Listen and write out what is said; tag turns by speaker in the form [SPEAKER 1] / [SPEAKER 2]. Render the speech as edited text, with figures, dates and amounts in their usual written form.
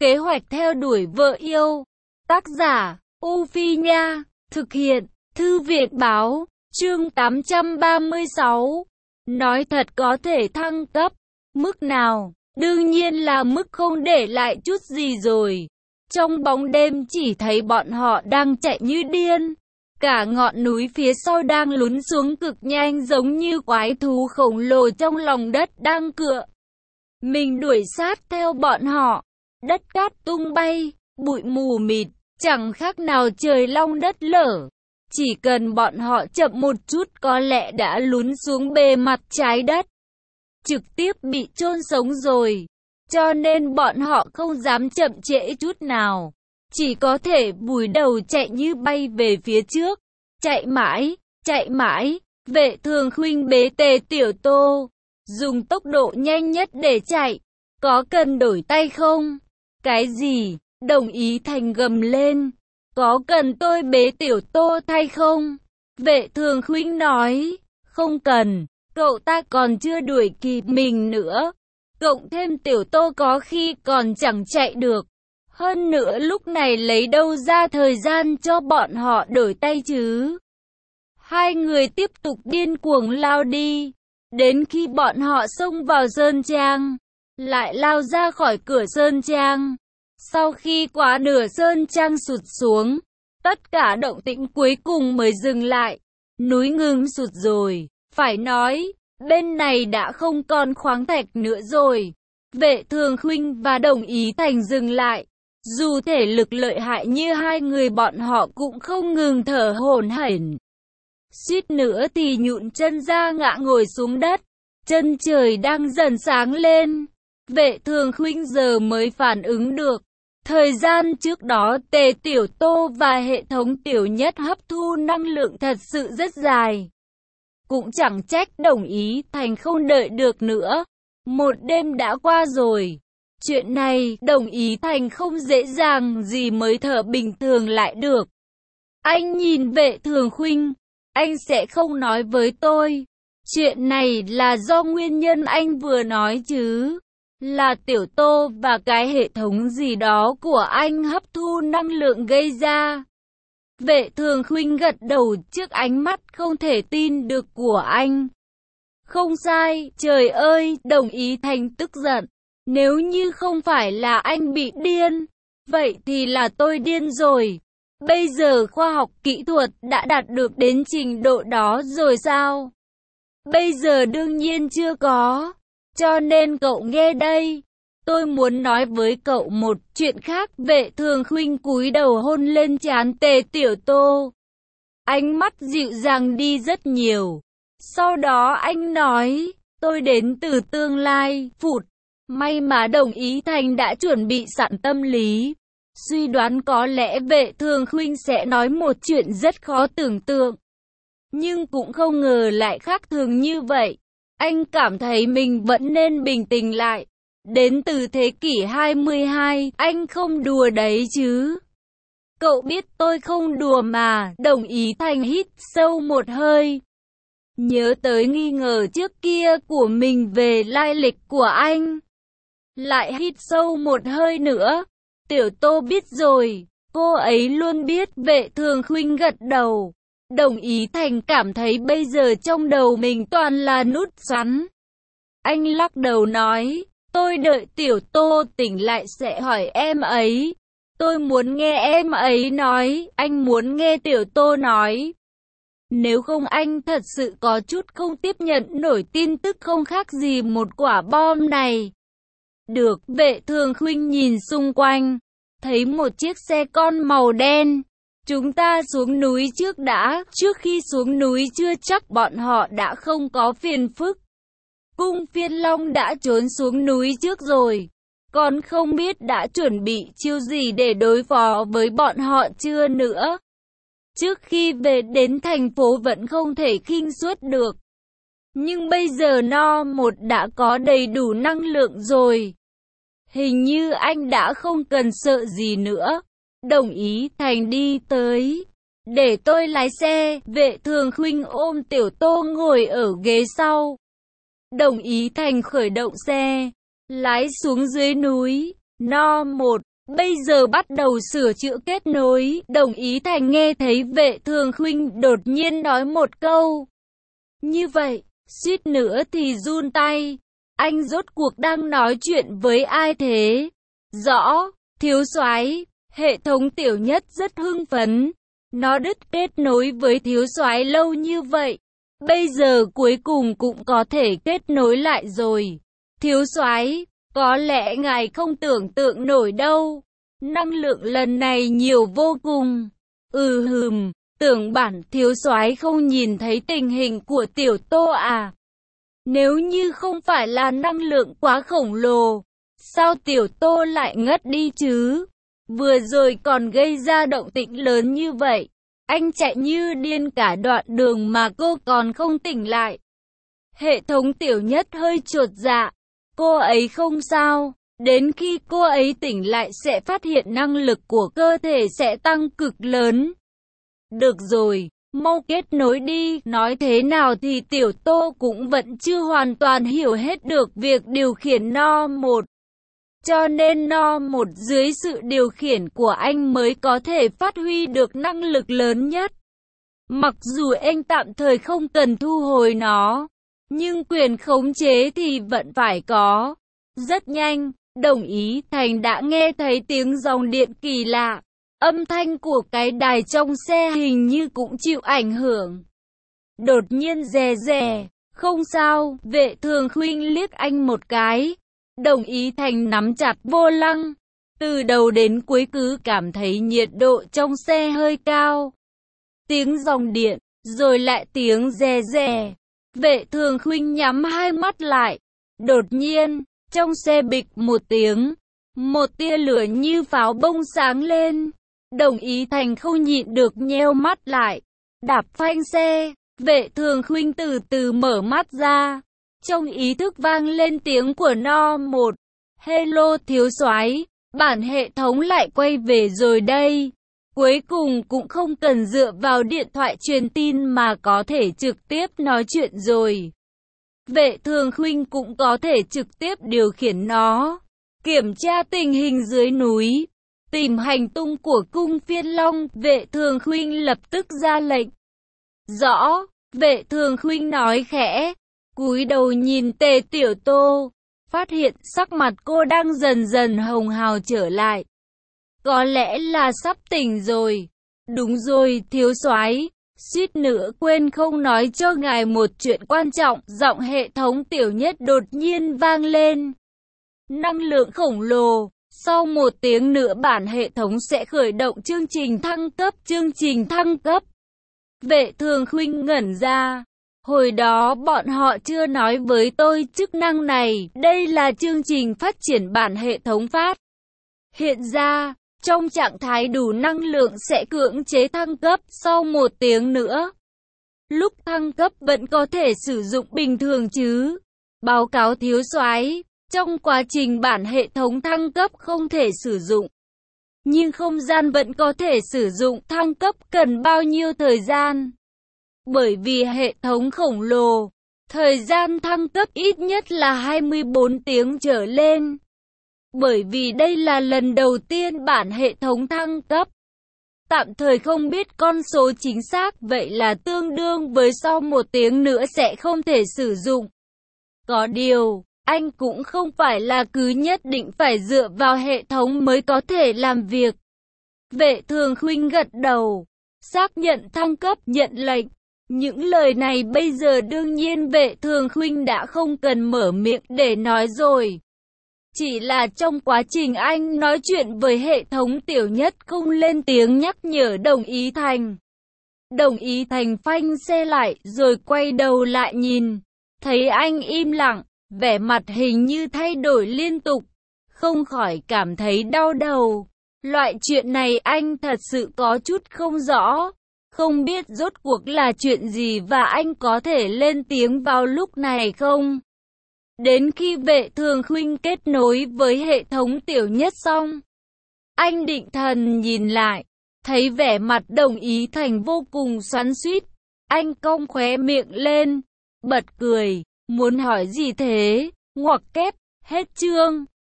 [SPEAKER 1] Kế hoạch theo đuổi vợ yêu. Tác giả, U Phi Nha. Thực hiện, Thư viện Báo. Chương 836. Nói thật có thể thăng cấp. Mức nào? Đương nhiên là mức không để lại chút gì rồi. Trong bóng đêm chỉ thấy bọn họ đang chạy như điên. Cả ngọn núi phía sau đang lún xuống cực nhanh giống như quái thú khổng lồ trong lòng đất đang cựa. Mình đuổi sát theo bọn họ. Đất cát tung bay, bụi mù mịt, chẳng khác nào trời long đất lở. Chỉ cần bọn họ chậm một chút có lẽ đã lún xuống bề mặt trái đất. Trực tiếp bị chôn sống rồi. Cho nên bọn họ không dám chậm trễ chút nào. Chỉ có thể vùi đầu chạy như bay về phía trước. Chạy mãi, Vệ Thường Khuynh bế Tề Tiểu Tô. Dùng tốc độ nhanh nhất để chạy. Có cần đổi tay không? Cái gì? Đồng Ý Thành gầm lên. Có cần tôi bế Tiểu Tô thay không? Vệ Thường Khuynh nói. Không cần, cậu ta còn chưa đuổi kịp mình nữa. Cộng thêm Tiểu Tô có khi còn chẳng chạy được. Hơn nữa lúc này lấy đâu ra thời gian cho bọn họ đổi tay chứ? Hai người tiếp tục điên cuồng lao đi. Đến khi bọn họ xông vào sơn trang, lại lao ra khỏi cửa sơn trang. Sau khi quá nửa sơn trang sụt xuống, tất cả động tĩnh cuối cùng mới dừng lại. Núi ngừng sụt rồi, phải nói, bên này đã không còn khoáng thạch nữa rồi. Vệ Thường Khuynh và Đồng Ý Thành dừng lại. Dù thể lực lợi hại như hai người bọn họ cũng không ngừng thở hổn hển. Suýt nữa thì nhũn chân ra ngã ngồi xuống đất. Chân trời đang dần sáng lên. Vệ Thường Khuynh giờ mới phản ứng được. Thời gian trước đó Tề Tiểu Tô và hệ thống Tiểu Nhất hấp thu năng lượng thật sự rất dài. Cũng chẳng trách Đồng Ý Thành không đợi được nữa. Một đêm đã qua rồi. Chuyện này Đồng Ý Thành không dễ dàng gì mới thở bình thường lại được. Anh nhìn Vệ Thường Khuynh. Anh sẽ không nói với tôi. Chuyện này là do nguyên nhân anh vừa nói chứ. Là Tiểu Tô và cái hệ thống gì đó của anh hấp thu năng lượng gây ra. Vệ Thường Khuynh gật đầu trước ánh mắt không thể tin được của anh. Không sai, trời ơi, Đồng Ý Thành tức giận. Nếu như không phải là anh bị điên, vậy thì là tôi điên rồi. Bây giờ khoa học kỹ thuật đã đạt được đến trình độ đó rồi sao? Bây giờ đương nhiên chưa có. Cho nên cậu nghe đây. Tôi muốn nói với cậu một chuyện khác. Vệ Thường Khuynh cúi đầu hôn lên trán Tề Tiểu Tô. Ánh mắt dịu dàng đi rất nhiều. Sau đó anh nói, tôi đến từ tương lai, phụt. May mà Đồng Ý Thành đã chuẩn bị sẵn tâm lý. Suy đoán có lẽ Vệ Thường Khuynh sẽ nói một chuyện rất khó tưởng tượng. Nhưng cũng không ngờ lại khác thường như vậy. Anh cảm thấy mình vẫn nên bình tĩnh lại. Đến từ thế kỷ 22, anh không đùa đấy chứ. Cậu biết tôi không đùa mà. Đồng Ý Thành hít sâu một hơi. Nhớ tới nghi ngờ trước kia của mình về lai lịch của anh. Lại hít sâu một hơi nữa. Tiểu Tô biết rồi. Cô ấy luôn biết. Vệ Thường Khuynh gật đầu. Đồng Ý Thành cảm thấy bây giờ trong đầu mình toàn là nút xoắn. Anh lắc đầu nói, tôi đợi Tiểu Tô tỉnh lại sẽ hỏi em ấy. Tôi muốn nghe em ấy nói, anh muốn nghe Tiểu Tô nói. Nếu không anh thật sự có chút không tiếp nhận nổi tin tức không khác gì một quả bom này. Được, Vệ Thường Khuynh nhìn xung quanh, thấy một chiếc xe con màu đen. Chúng ta xuống núi trước đã, trước khi xuống núi chưa chắc bọn họ đã không có phiền phức. Cung Phiên Long đã trốn xuống núi trước rồi, còn không biết đã chuẩn bị chiêu gì để đối phó với bọn họ chưa nữa. Trước khi về đến thành phố vẫn không thể khinh suất được. Nhưng bây giờ No 1 đã có đầy đủ năng lượng rồi. Hình như anh đã không cần sợ gì nữa. Đồng Ý Thành đi tới. Để tôi lái xe. Vệ Thường Khuynh ôm Tiểu Tô ngồi ở ghế sau. Đồng Ý Thành khởi động xe. Lái xuống dưới núi. No 1. Bây giờ bắt đầu sửa chữa kết nối. Đồng ý Thành nghe thấy Vệ Thường Khuynh đột nhiên nói một câu như vậy, suýt nữa thì run tay. Anh rốt cuộc đang nói chuyện với ai thế? Rõ, thiếu soái. Hệ thống Tiểu Nhất rất hưng phấn. Nó đứt kết nối với thiếu soái lâu như vậy. Bây giờ cuối cùng cũng có thể kết nối lại rồi. Thiếu soái, có lẽ ngài không tưởng tượng nổi đâu. Năng lượng lần này nhiều vô cùng. Tưởng bản thiếu soái không nhìn thấy tình hình của Tiểu Tô à? Nếu như không phải là năng lượng quá khổng lồ, sao Tiểu Tô lại ngất đi chứ? Vừa rồi còn gây ra động tĩnh lớn như vậy. Anh chạy như điên cả đoạn đường mà cô còn không tỉnh lại. Hệ thống Tiểu Nhất hơi chột dạ. Cô ấy không sao. Đến khi cô ấy tỉnh lại sẽ phát hiện năng lực của cơ thể sẽ tăng cực lớn. Được rồi, mau kết nối đi. Nói thế nào thì Tiểu Tô cũng vẫn chưa hoàn toàn hiểu hết được việc điều khiển No 1. Cho nên No 1 dưới sự điều khiển của anh mới có thể phát huy được năng lực lớn nhất. Mặc dù anh tạm thời không cần thu hồi nó, nhưng quyền khống chế thì vẫn phải có. Rất nhanh, Đồng ý Thành đã nghe thấy tiếng dòng điện kỳ lạ. Âm thanh của cái đài trong xe hình như cũng chịu ảnh hưởng. Đột nhiên rè rè, không sao, Vệ Thường Khuynh liếc anh một cái. Đồng ý Thành nắm chặt vô lăng. Từ đầu đến cuối cứ cảm thấy nhiệt độ trong xe hơi cao. Tiếng dòng điện, rồi lại tiếng rè rè. Vệ Thường Khuynh nhắm hai mắt lại. Đột nhiên, trong xe bịch một tiếng, một tia lửa như pháo bông sáng lên. Đồng ý Thành không nhịn được nheo mắt lại. Đạp phanh xe, Vệ Thường Khuynh từ từ mở mắt ra. Trong ý thức vang lên tiếng của No 1. Hello thiếu soái, bản hệ thống lại quay về rồi đây. Cuối cùng cũng không cần dựa vào điện thoại truyền tin mà có thể trực tiếp nói chuyện rồi. Vệ Thường Khuynh cũng có thể trực tiếp điều khiển nó. Kiểm tra tình hình dưới núi. Tìm hành tung của cung Phiên Long. Vệ Thường Khuynh lập tức ra lệnh. Rõ, Vệ Thường Khuynh nói khẽ. Cúi đầu nhìn Tề Tiểu Tô. Phát hiện sắc mặt cô đang dần dần hồng hào trở lại. Có lẽ là sắp tỉnh rồi. Đúng rồi thiếu soái, suýt nữa quên không nói cho ngài một chuyện quan trọng. Giọng hệ thống Tiểu Nhất đột nhiên vang lên. Năng lượng khổng lồ. Sau 1 tiếng nữa bản hệ thống sẽ khởi động chương trình thăng cấp. Chương trình thăng cấp. Vệ Thường Khuynh ngẩn ra. Hồi đó bọn họ chưa nói với tôi chức năng này. Đây là chương trình phát triển bản hệ thống phát. Hiện ra, trong trạng thái đủ năng lượng sẽ cưỡng chế thăng cấp sau 1 tiếng nữa. Lúc thăng cấp vẫn có thể sử dụng bình thường chứ. Báo cáo thiếu soái, trong quá trình bản hệ thống thăng cấp không thể sử dụng. Nhưng không gian vẫn có thể sử dụng. Thăng cấp cần bao nhiêu thời gian? Bởi vì hệ thống khổng lồ, thời gian thăng cấp ít nhất là 24 tiếng trở lên. Bởi vì đây là lần đầu tiên bản hệ thống thăng cấp. Tạm thời không biết con số chính xác, vậy là tương đương với sau 1 tiếng nữa sẽ không thể sử dụng. Có điều, anh cũng không phải là cứ nhất định phải dựa vào hệ thống mới có thể làm việc. Vệ Thường Khuynh gật đầu, xác nhận thăng cấp, nhận lệnh. Những lời này bây giờ đương nhiên Vệ Thường Khuynh đã không cần mở miệng để nói rồi. Chỉ là trong quá trình anh nói chuyện với hệ thống Tiểu Nhất không lên tiếng nhắc nhở Đồng ý Thành. Đồng ý Thành phanh xe lại rồi quay đầu lại nhìn. Thấy anh im lặng, vẻ mặt hình như thay đổi liên tục. Không khỏi cảm thấy đau đầu. Loại chuyện này anh thật sự có chút không rõ. Không biết rốt cuộc là chuyện gì và anh có thể lên tiếng vào lúc này không? Đến khi Vệ Thường Khuynh kết nối với hệ thống Tiểu Nhất xong, anh định thần nhìn lại, thấy vẻ mặt Đồng ý Thành vô cùng xoắn xuýt. Anh cong khóe miệng lên, bật cười, muốn hỏi gì thế? Ngoặc kép, hết chương.